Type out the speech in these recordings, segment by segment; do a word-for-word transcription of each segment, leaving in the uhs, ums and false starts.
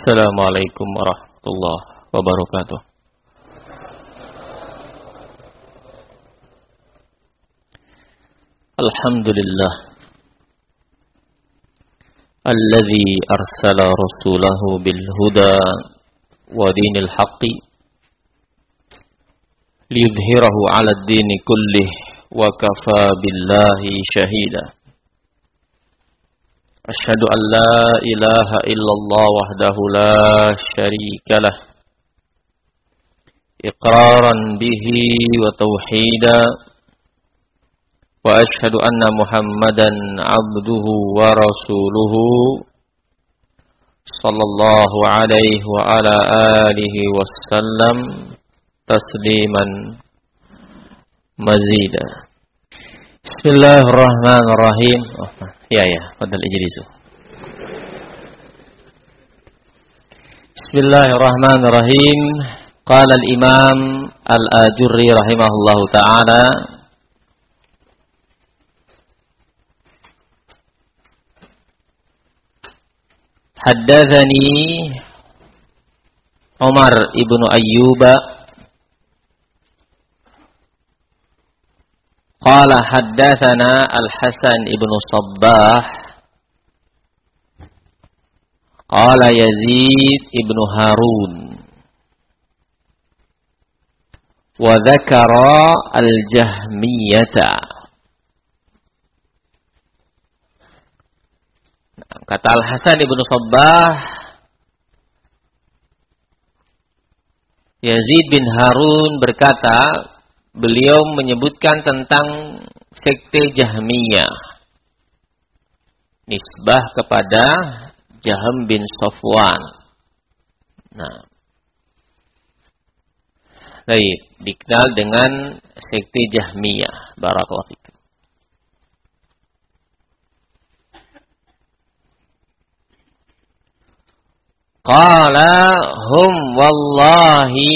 Assalamualaikum warahmatullahi wabarakatuh. Alhamdulillah alladzi arsala rasulahu bil huda wa dinil haqqi liyudhhirahu 'ala ad-dini kullih wa kafaa billahi shahida. Asyhadu an la ilaha illallah wahdahu la syarika lah iqraran bihi wa tauhida wa asyhadu anna Muhammadan abduhu wa rasuluhu sallallahu alaihi wa ala alihi wasallam tasliman mazida. Bismillahirrahmanirrahim. Oh, ya ya, fadal ijlisu. Bismillahirrahmanirrahim. Qala al-Imam Al-Ajurri rahimahullahu taala Haddatsani Umar ibnu Ayyuba qala haddatsana Al-Hasan ibnu Sabbah qala Yazid ibnu Harun wa dzakara al-Jahmiyata. Kata Al-Hasan ibnu Sabbah, Yazid bin Harun berkata, beliau menyebutkan tentang sekte Jahmiyah, nisbah kepada Jahm bin Safwan. Nah, baik, dikenal dengan sekte Jahmiyah. Barakallahu fikum. Qala hum wallahi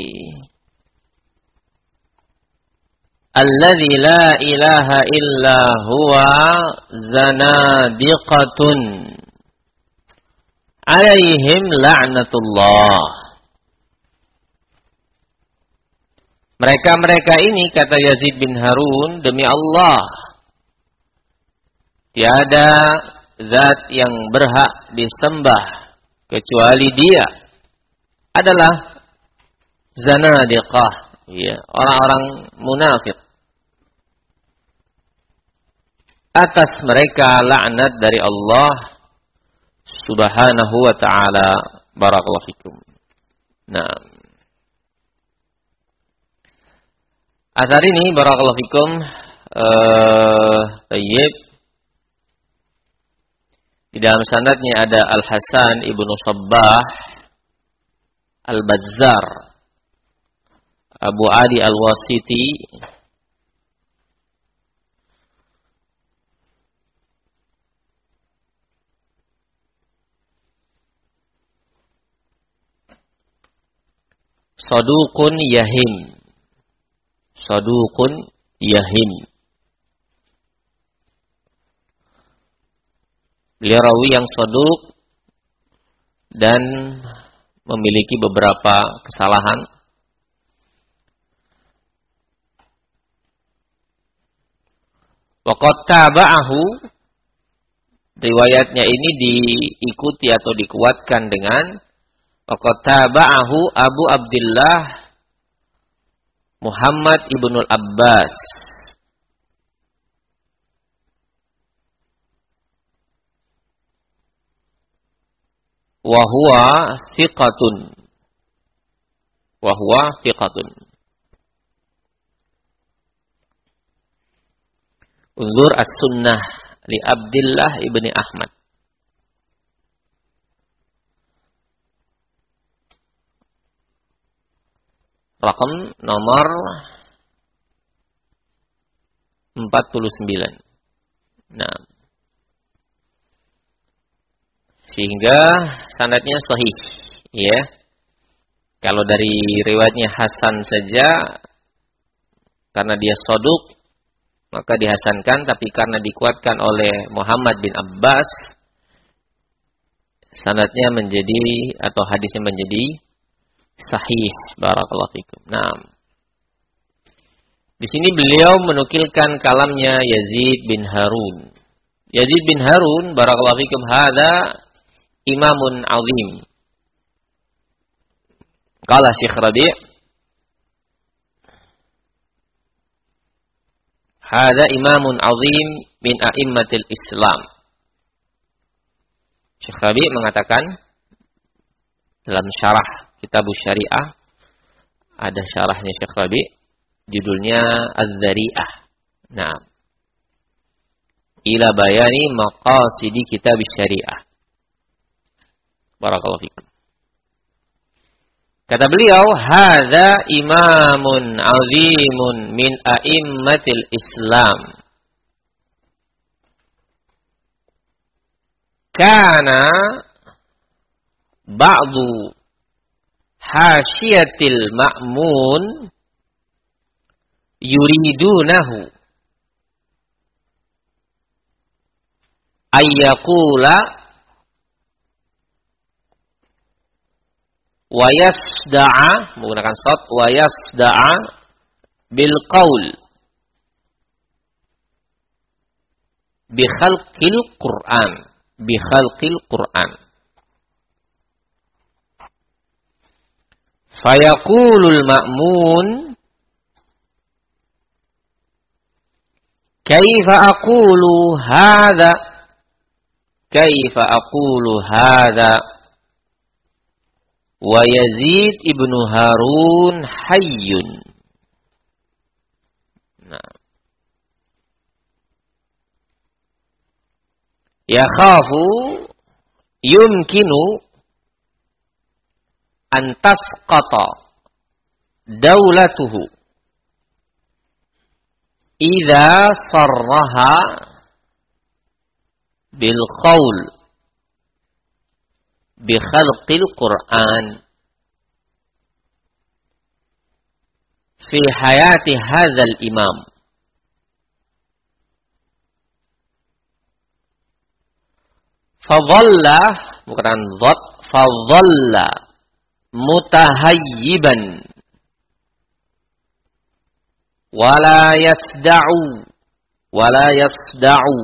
alladzi la ilaha illa huwa zanadiqatun alaihim la'natullah. Mereka-mereka ini, kata Yazid bin Harun, demi Allah tiada zat yang berhak disembah kecuali Dia adalah zanadiqah, ya, orang-orang munafik. Atas mereka laknat dari Allah Subhanahu wa ta'ala. Barakallahu fikum. Nah, asar ini barakallahu fikum eh tayyib. Di dalam sanadnya ada Al-Hasan ibnu Sabbah, Al-Bazzar, Abu Adi Al-Wasiti, Saduqun Yahim, Saduqun Yahim. Beliau rawi yang saduq dan memiliki beberapa kesalahan. Waqad taba'ahu, riwayatnya ini diikuti atau dikuatkan dengan waqad taba'ahu Abu Abdullah Muhammad ibnul Abbas wa huwa thiqatun wa huwa thiqatun. Unzur as-sunnah li Abdullah ibni Ahmad. Rakam nomor empat puluh sembilan. Nah, sehingga sanadnya sahih, ya. Kalau dari riwayatnya Hasan saja, karena dia saduq, maka dihasankan, tapi karena dikuatkan oleh Muhammad bin Abbas, sanadnya menjadi atau hadisnya menjadi sahih. Barakallahu fikum. Nah, di sini beliau menukilkan kalamnya Yazid bin Harun. Yazid bin Harun, barakallahu fikum, hadza imamun azim. Qala Syekh Rabi', hadza imamun azim min a'immatil Islam. Syekh Rabi' mengatakan dalam syarah Kitab Syariah, ada syarahnya Syekh Rabi', judulnya Az-Zari'ah. Nah, ila bayani maqasidi kitab syariah. Barakallahu fikum. Kata beliau, hadza imamun azimun min a'immatil Islam. Kana ba'du hasyiatil ma'mun yuridunahu ayyaqula wa yasda'a, menggunakan shad, wa yasda'a bil qaul bi khalqil Qur'an, bi khalqil Qur'an. Fayaqulul ma'mun kaifa aqulu hadha, kaifa aqulu hadha wa Yazid ibnu Harun hayyun. Nah, yakhafu yumkinu an tasqata daulatuhu idza sarraha bil qaul bi khalqil Qur'an fi hayati hadzal imam. Fadhalla, bukan dhat, fadhalla mutahayyiban wala yasda'u wala yasda'u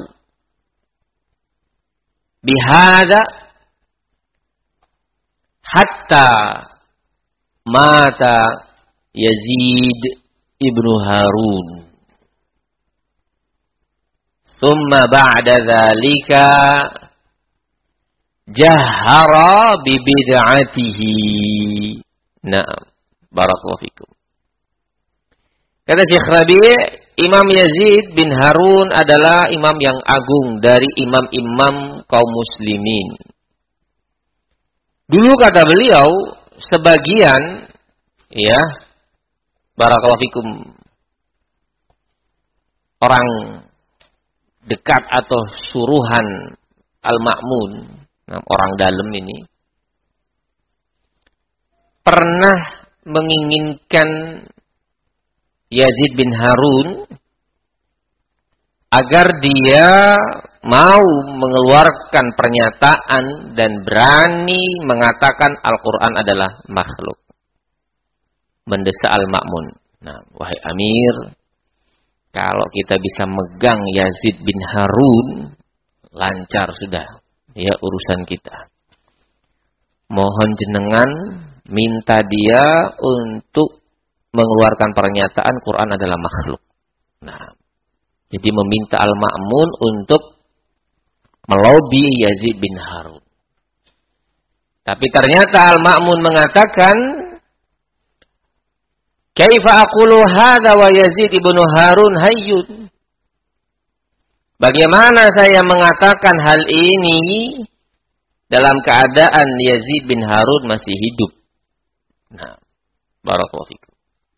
bihadza hatta mata Yazid ibnu Harun. Thumma ba'da dzalika jahara bi bid'atihi. Naam, barakallahu fikum. Kata Syekh Rabi', Imam Yazid bin Harun adalah imam yang agung dari imam-imam kaum muslimin. Dulu kata beliau, sebagian, ya, barakallahu fikum, orang dekat atau suruhan Al-Ma'mun, orang dalam ini, pernah menginginkan Yazid bin Harun agar dia mau mengeluarkan pernyataan dan berani mengatakan Al-Quran adalah makhluk. Mendesak Al-Ma'mun. Nah, wahai Amir, kalau kita bisa megang Yazid bin Harun, lancar sudah ya urusan kita. Mohon jenengan minta dia untuk mengeluarkan pernyataan Quran adalah makhluk. Nah, jadi meminta Al-Ma'mun untuk melobi Yazid bin Harun. Tapi ternyata Al-Ma'mun mengatakan, kaifa aqulu hadza wa Yazid ibnu Harun hayyun. Bagaimana saya mengatakan hal ini dalam keadaan Yazid bin Harun masih hidup? Nah, barakallahu fikum.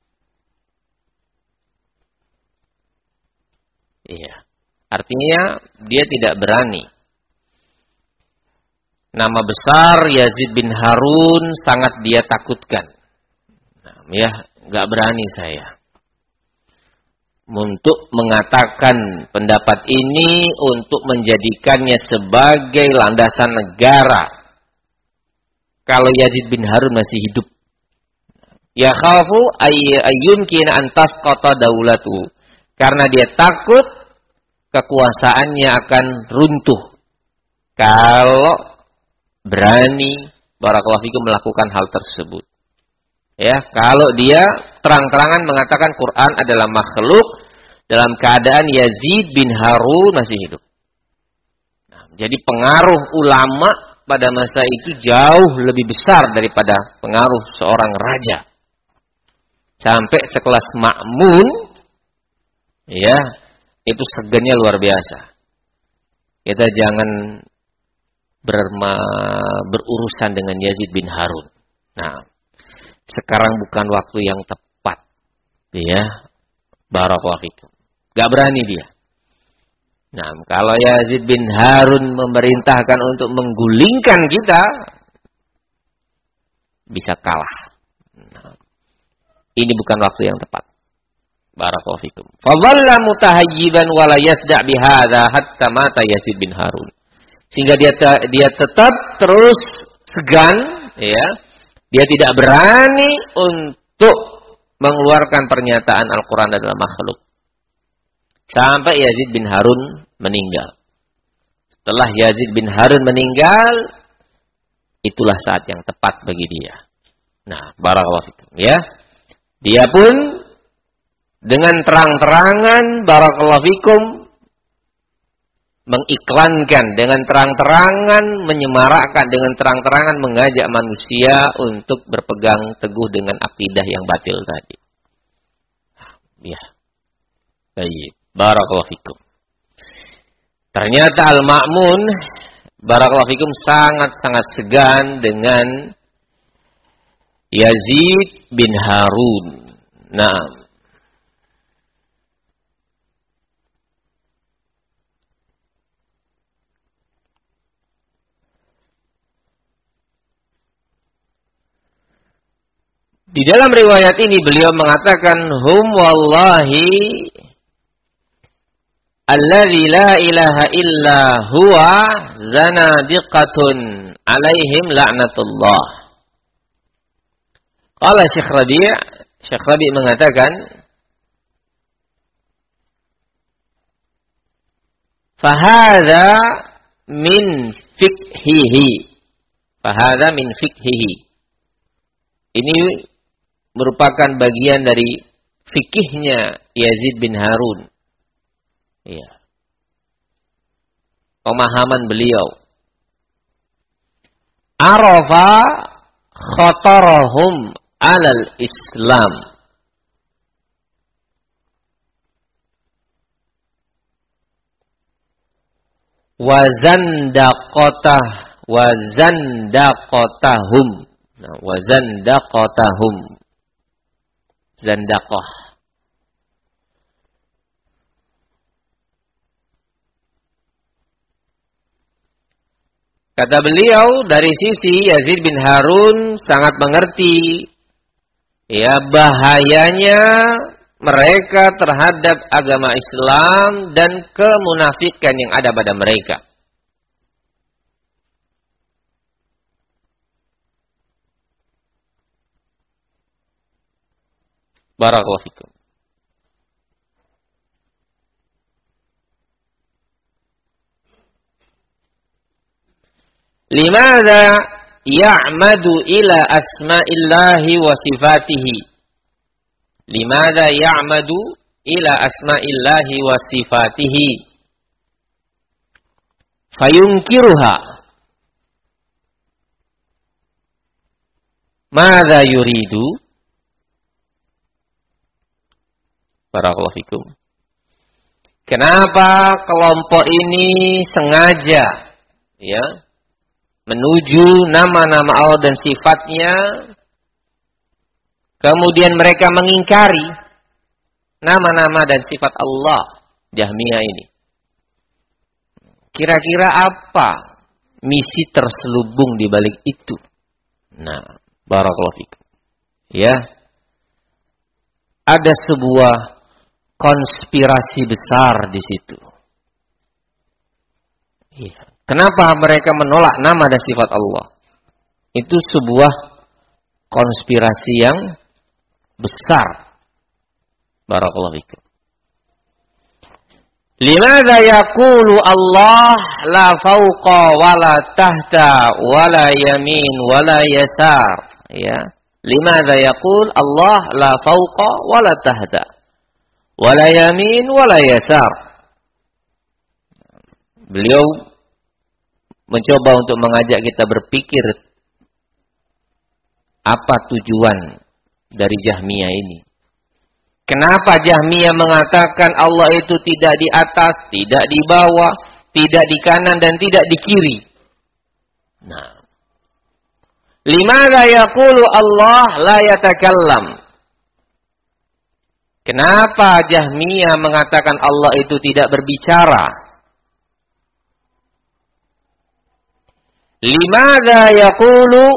Iya. Artinya dia tidak berani. Nama besar Yazid bin Harun sangat dia takutkan. Nah, ya, enggak berani saya untuk mengatakan pendapat ini untuk menjadikannya sebagai landasan negara kalau Yazid bin Harun masih hidup. Ya khafu ayyumkin antas qata daulatu. Karena dia takut kekuasaannya akan runtuh kalau berani barakallahu fikum melakukan hal tersebut. Ya, kalau dia terang-terangan mengatakan Quran adalah makhluk dalam keadaan Yazid bin Harun masih hidup. Nah, jadi pengaruh ulama pada masa itu jauh lebih besar daripada pengaruh seorang raja. Sampai sekelas Ma'mun, ya, itu segennya luar biasa. Kita jangan berma, berurusan dengan Yazid bin Harun. Nah, sekarang bukan waktu yang tepat, ya, barakallahu fikum. Gak berani dia. Nah, kalau Yazid bin Harun memerintahkan untuk menggulingkan kita, bisa kalah. Nah, ini bukan waktu yang tepat. Barakallahu fikum. Fadhalla mutahayyiban wa la yasda' bihadza hatta mata Yazid bin Harun. Sehingga dia dia tetap terus segan, ya. Dia tidak berani untuk mengeluarkan pernyataan Al-Qur'an adalah makhluk. Sampai Yazid bin Harun meninggal. Setelah Yazid bin Harun meninggal, itulah saat yang tepat bagi dia. Nah, barakallahu fikum, ya. Dia pun dengan terang-terangan barakallahu fikum mengiklankan, dengan terang-terangan menyemarakkan, dengan terang-terangan mengajak manusia untuk berpegang teguh dengan akidah yang batil tadi. Ya. Baik, barakallahu fikum. Ternyata Al-Ma'mun barakallahu fikum sangat-sangat segan dengan Yazid bin Harun. Nah, di dalam riwayat ini beliau mengatakan hum wallahi alladzi la ilaha illa huwa zanadiqatun alaihim la'natullah. Qala Syekh Rabi' Syekh Rabi' mengatakan fahadha min fikhihi. Fahadha min fikhihi. Ini merupakan bagian dari fikihnya Yazid bin Harun. Iya. Pemahaman beliau. Arafa khatarahum alal Islam. Wazandaqatah wazandaqatahum. Nah, wazandaqatahum. Zandaqah. Kata beliau, dari sisi Yazid bin Harun sangat mengerti ya bahayanya mereka terhadap agama Islam dan kemunafikan yang ada pada mereka. Barakallahu fikum. Limadha ya'madu ila asma'illahi wa sifatihi. Limadha ya'madu ila asma'illahi wa sifatihi. Fayunkiruha. Madha yuridu. Barakallahu fikum. Kenapa kelompok ini sengaja ya menuju nama-nama Allah dan sifatnya, kemudian mereka mengingkari nama-nama dan sifat Allah, Jahmiyah ini. Kira-kira apa misi terselubung di balik itu? Nah, barakallahu fikum. Ya. Ada sebuah konspirasi besar di situ. Iya. Kenapa mereka menolak nama dan sifat Allah? Itu sebuah konspirasi yang besar. Barakallahu fikum. Limadza yaqulu Allah la fawqa wala tahta wala yamin wala yasar, ya. Limadza yaqul Allah la fawqa wala tahta wala yamin wala yasar. Beliau mencoba untuk mengajak kita berpikir apa tujuan dari Jahmiyah ini. Kenapa Jahmiyah mengatakan Allah itu tidak di atas, tidak di bawah, tidak di kanan dan tidak di kiri? Nah, limadza yaqulu Allah la yatakallam? Kenapa Jahmiyah mengatakan Allah itu tidak berbicara? Limadza yaqulu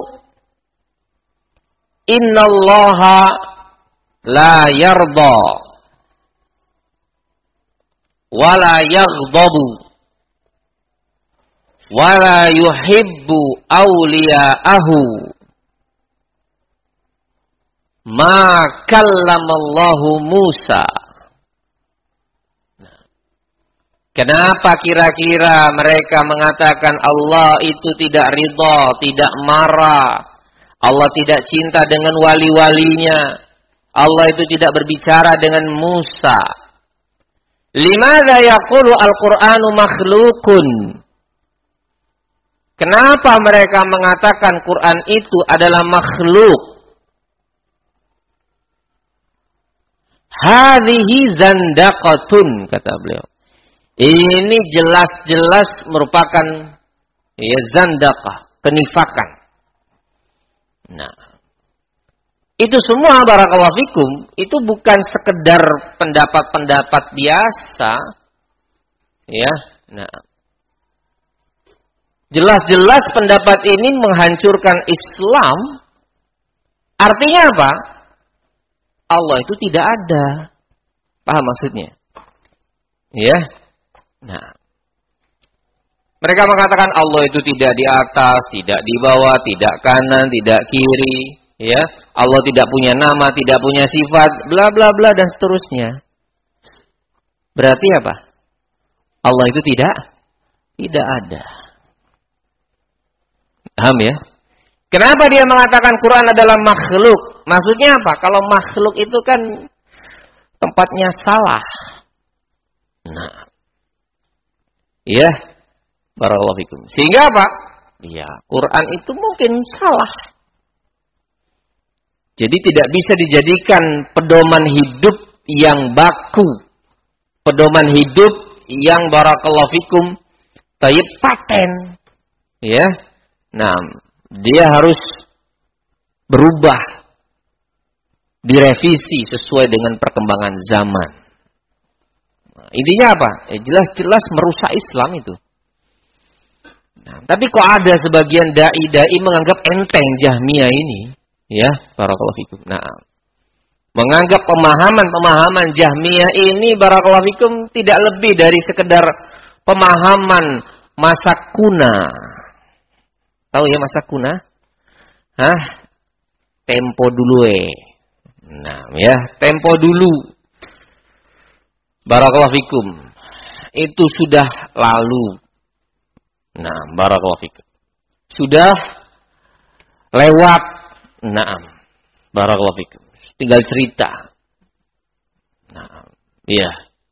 innallaha la yarda wala yaghdabu wala yuhibbu awliya'ahu ma kallamallahu Musa. Kenapa kira-kira mereka mengatakan Allah itu tidak ridha, tidak marah, Allah tidak cinta dengan wali-walinya, Allah itu tidak berbicara dengan Musa? Limadza yaqulu al-Qur'anu makhlukun? Kenapa mereka mengatakan Quran itu adalah makhluk? Hadhihi zandaqatun, kata beliau. Ini jelas-jelas merupakan ya zandaqah, kenifakan. Nah, itu semua barakallahu fikum, itu bukan sekedar pendapat-pendapat biasa. Ya, nah. Jelas-jelas pendapat ini menghancurkan Islam. Artinya apa? Allah itu tidak ada. Paham maksudnya? Ya. Nah. Mereka mengatakan Allah itu tidak di atas, tidak di bawah, tidak kanan, tidak kiri, ya. Allah tidak punya nama, tidak punya sifat, bla bla bla dan seterusnya. Berarti apa? Allah itu tidak tidak ada. Paham ya? Kenapa dia mengatakan Quran adalah makhluk? Maksudnya apa? Kalau makhluk itu kan tempatnya salah. Nah. Ya. Barakallahu fikum. Sehingga apa? Ya, Quran itu mungkin salah. Jadi tidak bisa dijadikan pedoman hidup yang baku. Pedoman hidup yang barakallahu fikum tayyib paten. Ya. Nah, dia harus berubah, direvisi sesuai dengan perkembangan zaman. Nah, intinya apa? Eh, jelas-jelas merusak Islam itu. Nah, tapi kok ada sebagian dai-dai menganggap enteng Jahmiyah ini, ya, barakallahu fikum. Nah, menganggap pemahaman-pemahaman Jahmiyah ini barakallahu fikum tidak lebih dari sekedar pemahaman masa kuna. Tahu ya masa kuna? Hah? Tempo dulu eh. Nah, ya, tempo dulu. Barakallahu fikum. Itu sudah lalu. Nah, barakallahu fikum. Sudah lewat. Naam. Barakallahu fikum. Tinggal cerita. Nah, iya.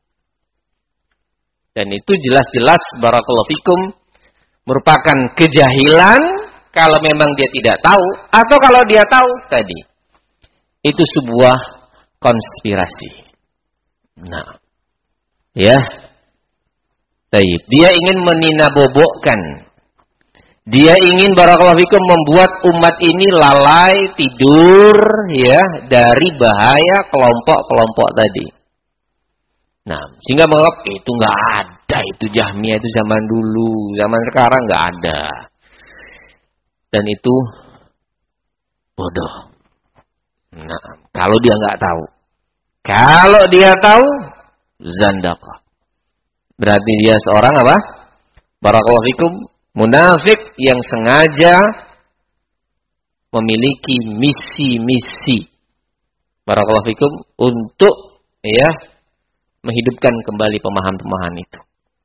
Dan itu jelas-jelas barakallahu fikum merupakan kejahilan kalau memang dia tidak tahu, atau kalau dia tahu tadi itu sebuah konspirasi. Nah, ya. Baik, dia ingin meninabobokkan. Dia ingin barakallahu fikum membuat umat ini lalai tidur ya dari bahaya kelompok-kelompok tadi. Nah, sehingga menganggap itu enggak ada itu Jahmiyah itu zaman dulu, zaman sekarang enggak ada. Dan itu bodoh. Nah, kalau dia enggak tahu. Kalau dia tahu, zandaqah. Berarti dia seorang apa? Barakallahu fikum, munafik yang sengaja memiliki misi-misi barakallahu fikum untuk ya menghidupkan kembali pemahaman-pemahaman itu.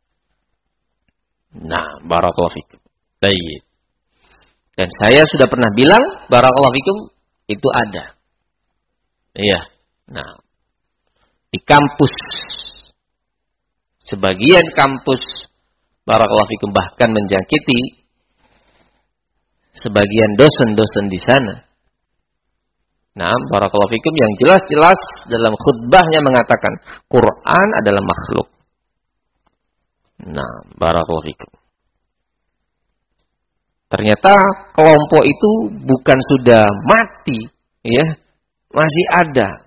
Nah, barakallahu fikum. Baik. Dan saya sudah pernah bilang barakallahu fikum itu ada. Iya. Nah, di kampus, sebagian kampus barakallahu fikum bahkan menjangkiti sebagian dosen-dosen di sana. Nah, barakallahu fikum yang jelas-jelas dalam khutbahnya mengatakan Quran adalah makhluk. Nah, barakallahu fikum. Ternyata kelompok itu bukan sudah mati, ya, masih ada.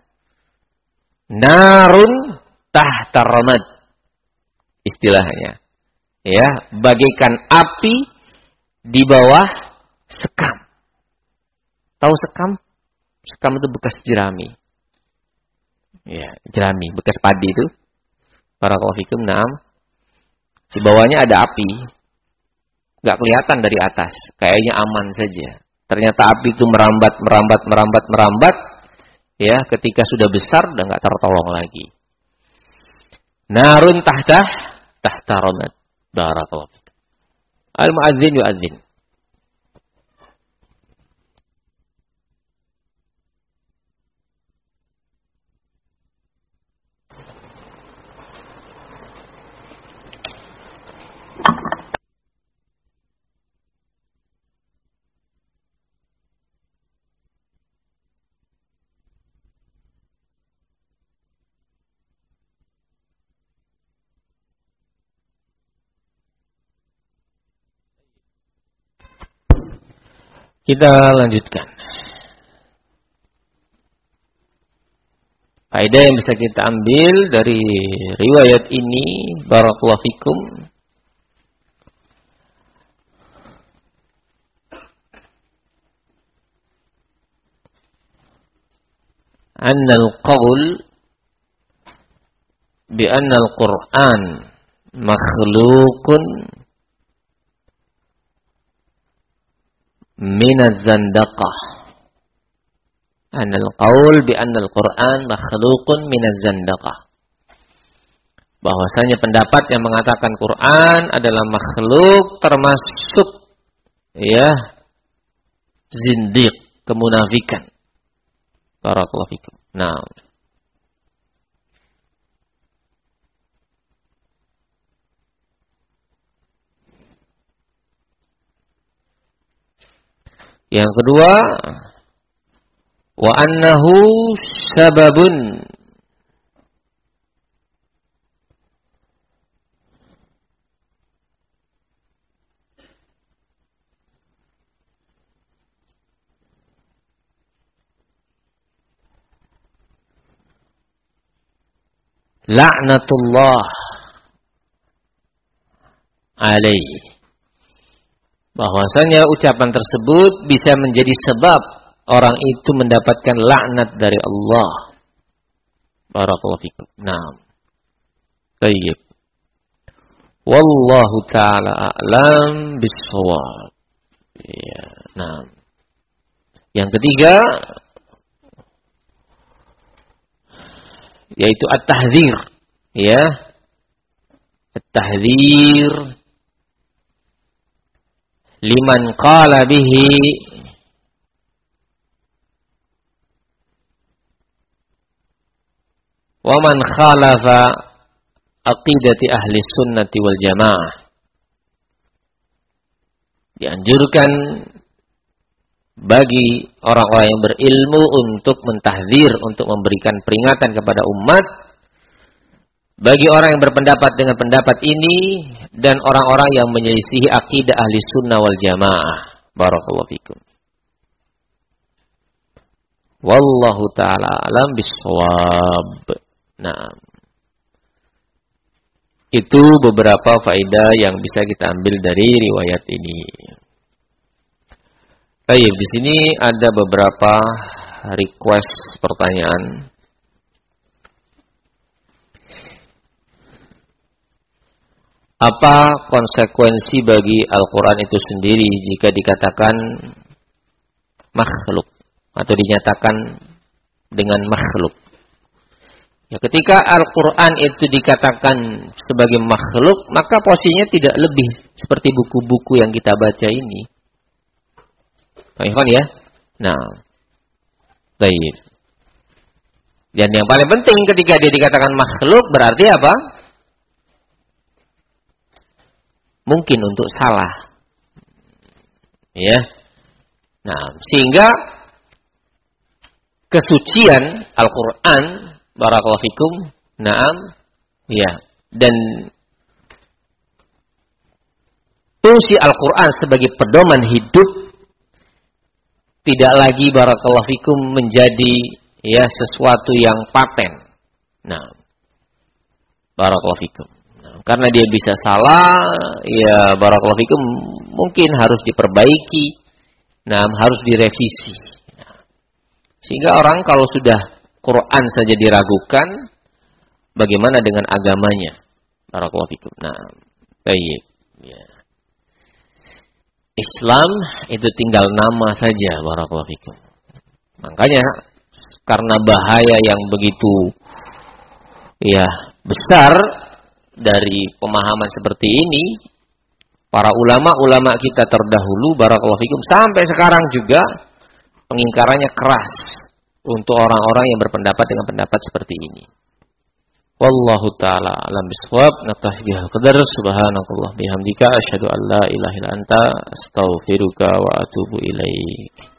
Narun tahta ramad istilahnya, ya, bagaikan api di bawah sekam. Tahu sekam? Sekam itu bekas jerami. Ya, jerami, bekas padi itu. Barakallahu fikum. Naam. Di bawahnya ada api. Gak kelihatan dari atas. Kayaknya aman saja. Ternyata api itu merambat, merambat, merambat, merambat. Ya, ketika sudah besar, udah gak tertolong lagi. Narun tahta, tahta ramad. Barakallahu fikum. Al-mu'adzin yu'adzin. Kita lanjutkan. Faedah yang bisa kita ambil dari riwayat ini, barakallahu fikum, anna al-qawl bi anna al-Qur'an makhluqun min az-zandaqah. Anna al-qawl bi anna al-Qur'an makhluqun min az-zandaqah. Bahwasanya pendapat yang mengatakan Quran adalah makhluk termasuk ya zindiq, kemunafikan. Barakallahu fikum. Nah, yang kedua, wa annahu sababun la'natullah alaihi. Bahwasanya ucapan tersebut bisa menjadi sebab orang itu mendapatkan laknat dari Allah. Barakallahu fikum. Naam. Baik. Wallahu ta'ala a'lam bis-shawab. Ya, naam. Yang ketiga yaitu at-tahdzir, ya. At-tahdzir liman qala bihi wa man khalafa aqidati ahli sunnati wal jamaah. Dianjurkan bagi orang-orang yang berilmu untuk mentahdzir, untuk memberikan peringatan kepada umat, bagi orang yang berpendapat dengan pendapat ini dan orang-orang yang menyelisihi akidah ahli sunnah wal jamaah. Barakallahu fikum. Wallahu ta'ala alam bis-shawab. Nah, itu beberapa faedah yang bisa kita ambil dari riwayat ini. Baik, di sini ada beberapa request pertanyaan. Apa konsekuensi bagi Al-Quran itu sendiri jika dikatakan makhluk atau dinyatakan dengan makhluk. Ya, ketika Al-Quran itu dikatakan sebagai makhluk, maka posisinya tidak lebih seperti buku-buku yang kita baca ini. Paham ya? Nah, baik. Dan yang paling penting ketika dia dikatakan makhluk berarti apa? Mungkin untuk salah. Ya. Nah, sehingga kesucian Al-Quran, barakallahu fikum, naam, ya, dan fungsi Al-Quran sebagai pedoman hidup tidak lagi barakallahu fikum menjadi ya sesuatu yang paten. Nah, barakallahu fikum. Nah, karena dia bisa salah, ya barakallahu fikum mungkin harus diperbaiki, nah harus direvisi. Nah, sehingga orang kalau sudah Quran saja diragukan, bagaimana dengan agamanya? Barakallahu fikum. Nah, baik. Ya. Islam itu tinggal nama saja, barakallahu fikum. Makanya karena bahaya yang begitu ya besar dari pemahaman seperti ini, para ulama-ulama kita terdahulu, barakallahu fikum, sampai sekarang juga pengingkarannya keras untuk orang-orang yang berpendapat dengan pendapat seperti ini. Wallahu ta'ala alam bisawab. Naktafi bihal qadar. Subhanakallah bihamdika asyhadu an la ilaha illa anta astaghfiruka wa atubu ilaik.